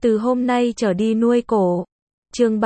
Từ hôm nay trở đi nuôi cổ. Chương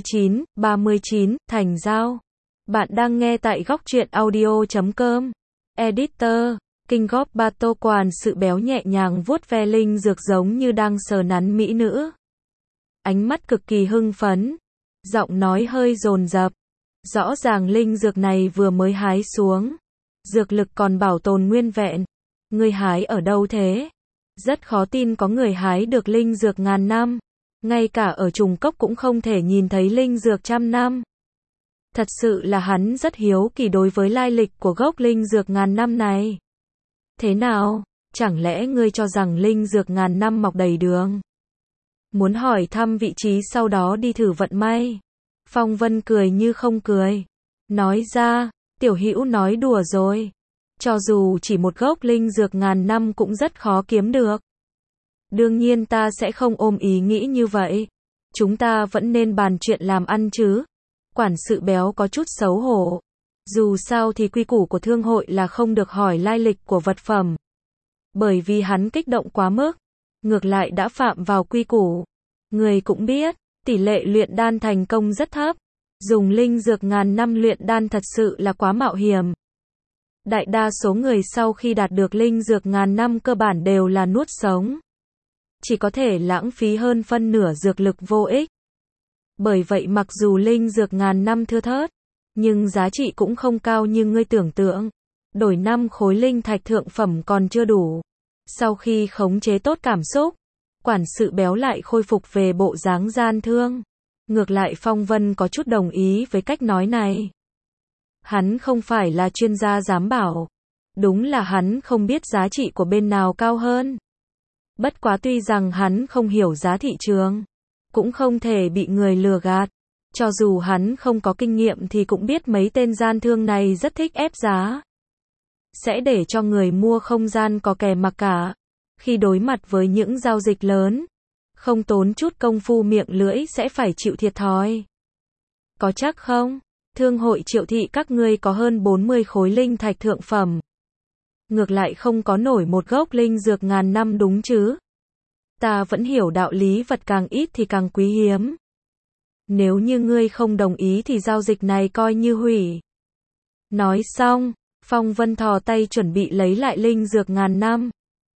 39, thành giao. Bạn đang nghe tại góc truyện audio.com. Editor, Kinh góp ba tô quản sự béo nhẹ nhàng vuốt ve linh dược giống như đang sờ nắn mỹ nữ. Ánh mắt cực kỳ hưng phấn. Giọng nói hơi dồn dập. Rõ ràng linh dược này vừa mới hái xuống. Dược lực còn bảo tồn nguyên vẹn. Ngươi hái ở đâu thế? Rất khó tin có người hái được linh dược ngàn năm. Ngay cả ở trùng cốc cũng không thể nhìn thấy linh dược trăm năm. Thật sự là hắn rất hiếu kỳ đối với lai lịch của gốc linh dược ngàn năm này. Thế nào? Chẳng lẽ ngươi cho rằng linh dược ngàn năm mọc đầy đường? Muốn hỏi thăm vị trí sau đó đi thử vận may. Phong Vân cười như không cười. Nói ra, tiểu hữu nói đùa rồi. Cho dù chỉ một gốc linh dược ngàn năm cũng rất khó kiếm được. Đương nhiên ta sẽ không ôm ý nghĩ như vậy. Chúng ta vẫn nên bàn chuyện làm ăn chứ. Quản sự béo có chút xấu hổ. Dù sao thì quy củ của thương hội là không được hỏi lai lịch của vật phẩm. Bởi vì hắn kích động quá mức. Ngược lại đã phạm vào quy củ. Người cũng biết, tỷ lệ luyện đan thành công rất thấp. Dùng linh dược ngàn năm luyện đan thật sự là quá mạo hiểm. Đại đa số người sau khi đạt được linh dược ngàn năm cơ bản đều là nuốt sống. Chỉ có thể lãng phí hơn phân nửa dược lực vô ích. Bởi vậy mặc dù linh dược ngàn năm thưa thớt, nhưng giá trị cũng không cao như ngươi tưởng tượng. Đổi 5 khối linh thạch thượng phẩm còn chưa đủ. Sau khi khống chế tốt cảm xúc, quản sự béo lại khôi phục về bộ dáng gian thương. Ngược lại Phong Vân có chút đồng ý với cách nói này. Hắn không phải là chuyên gia giám bảo. Đúng là hắn không biết giá trị của bên nào cao hơn. Bất quá tuy rằng hắn không hiểu giá thị trường, cũng không thể bị người lừa gạt. Cho dù hắn không có kinh nghiệm thì cũng biết mấy tên gian thương này rất thích ép giá. Sẽ để cho người mua không gian có kẻ mặc cả. Khi đối mặt với những giao dịch lớn, không tốn chút công phu miệng lưỡi sẽ phải chịu thiệt thòi. Có chắc không? Thương hội Triệu thị các ngươi có hơn 40 khối linh thạch thượng phẩm. Ngược lại không có nổi một gốc linh dược ngàn năm đúng chứ? Ta vẫn hiểu đạo lý vật càng ít thì càng quý hiếm. Nếu như ngươi không đồng ý thì giao dịch này coi như hủy. Nói xong, Phong Vân thò tay chuẩn bị lấy lại linh dược ngàn năm.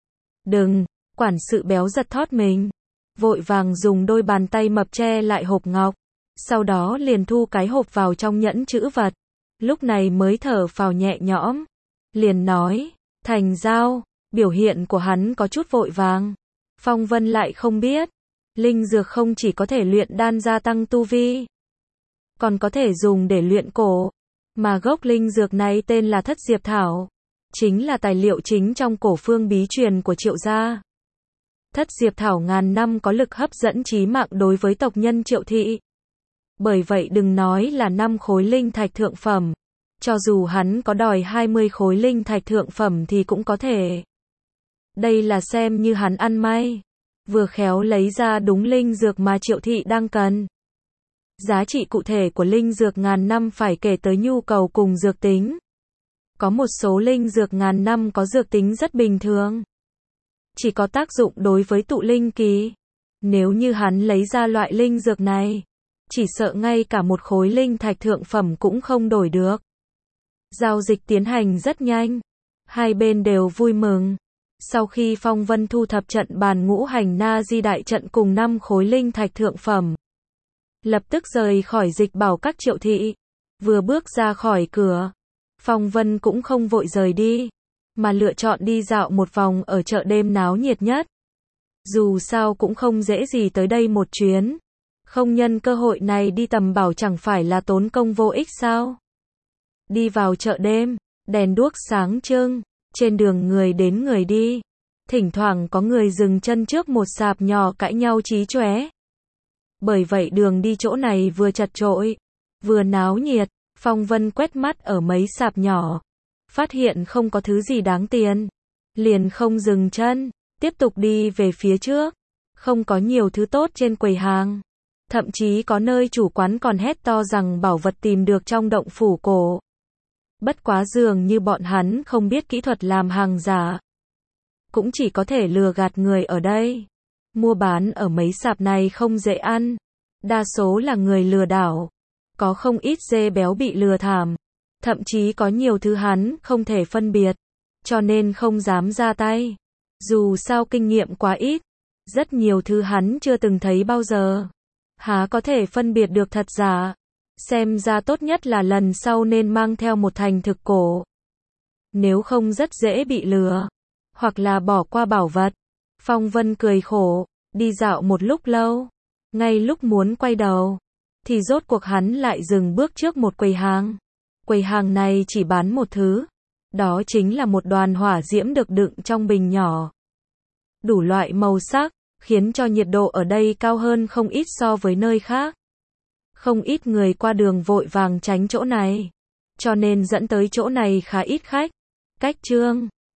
Đừng, quản sự béo giật thót mình. Vội vàng dùng đôi bàn tay mập che lại hộp ngọc. Sau đó liền thu cái hộp vào trong nhẫn trữ vật. Lúc này mới thở phào nhẹ nhõm. Liền nói, thành giao. Biểu hiện của hắn có chút vội vàng. Phong Vân lại không biết. Linh dược không chỉ có thể luyện đan gia tăng tu vi, còn có thể dùng để luyện cổ. Mà gốc linh dược này tên là Thất Diệp Thảo. Chính là tài liệu chính trong cổ phương bí truyền của Triệu gia. Thất Diệp Thảo ngàn năm có lực hấp dẫn chí mạng đối với tộc nhân Triệu thị. Bởi vậy đừng nói là 5 khối linh thạch thượng phẩm. Cho dù hắn có đòi 20 khối linh thạch thượng phẩm thì cũng có thể. Đây là xem như hắn ăn may. Vừa khéo lấy ra đúng linh dược mà Triệu thị đang cần. Giá trị cụ thể của linh dược ngàn năm phải kể tới nhu cầu cùng dược tính. Có một số linh dược ngàn năm có dược tính rất bình thường. Chỉ có tác dụng đối với tụ linh kỳ. Nếu như hắn lấy ra loại linh dược này, chỉ sợ ngay cả một khối linh thạch thượng phẩm cũng không đổi được. Giao dịch tiến hành rất nhanh. Hai bên đều vui mừng. Sau khi Phong Vân thu thập trận bàn ngũ hành na di đại trận cùng 5 khối linh thạch thượng phẩm, lập tức rời khỏi dịch bảo các Triệu thị. Vừa bước ra khỏi cửa, Phong Vân cũng không vội rời đi, mà lựa chọn đi dạo một vòng ở chợ đêm náo nhiệt nhất. Dù sao cũng không dễ gì tới đây một chuyến. Không nhân cơ hội này đi tầm bảo chẳng phải là tốn công vô ích sao? Đi vào chợ đêm, đèn đuốc sáng trưng, trên đường người đến người đi. Thỉnh thoảng có người dừng chân trước một sạp nhỏ cãi nhau chí chóe. Bởi vậy đường đi chỗ này vừa chật chội, vừa náo nhiệt. Phong Vân quét mắt ở mấy sạp nhỏ, phát hiện không có thứ gì đáng tiền, liền không dừng chân, tiếp tục đi về phía trước. Không có nhiều thứ tốt trên quầy hàng. Thậm chí có nơi chủ quán còn hét to rằng bảo vật tìm được trong động phủ cổ. Bất quá dường như bọn hắn không biết kỹ thuật làm hàng giả. Cũng chỉ có thể lừa gạt người ở đây. Mua bán ở mấy sạp này không dễ ăn. Đa số là người lừa đảo. Có không ít dê béo bị lừa thảm. Thậm chí có nhiều thứ hắn không thể phân biệt. Cho nên không dám ra tay. Dù sao kinh nghiệm quá ít. Rất nhiều thứ hắn chưa từng thấy bao giờ. Há có thể phân biệt được thật giả. Xem ra tốt nhất là lần sau nên mang theo một thành thực cổ. Nếu không rất dễ bị lừa. Hoặc là bỏ qua bảo vật. Phong Vân cười khổ. Đi dạo một lúc lâu. Ngay lúc muốn quay đầu. Thì rốt cuộc hắn lại dừng bước trước một quầy hàng. Quầy hàng này chỉ bán một thứ. Đó chính là một đoàn hỏa diễm được đựng trong bình nhỏ. Đủ loại màu sắc. Khiến cho nhiệt độ ở đây cao hơn không ít so với nơi khác. Không ít người qua đường vội vàng tránh chỗ này. Cho nên dẫn tới chỗ này khá ít khách. Cách chương